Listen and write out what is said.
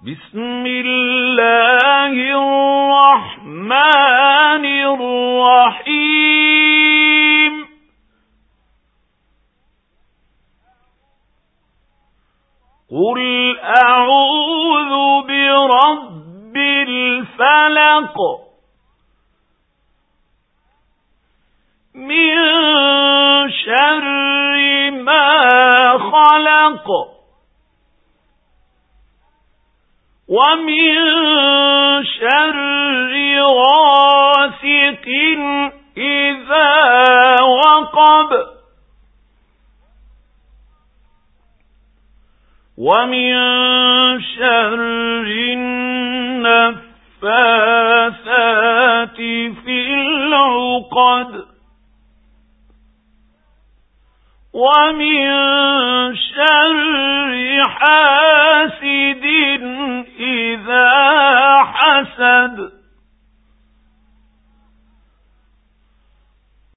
بسم الله الرحمن الرحيم قل أعوذ برب الفلق من شر ما خلق ومن شر غاسق إذا وقب ومن شر النفاثات في العقد ومن شر حاسد إذا حسد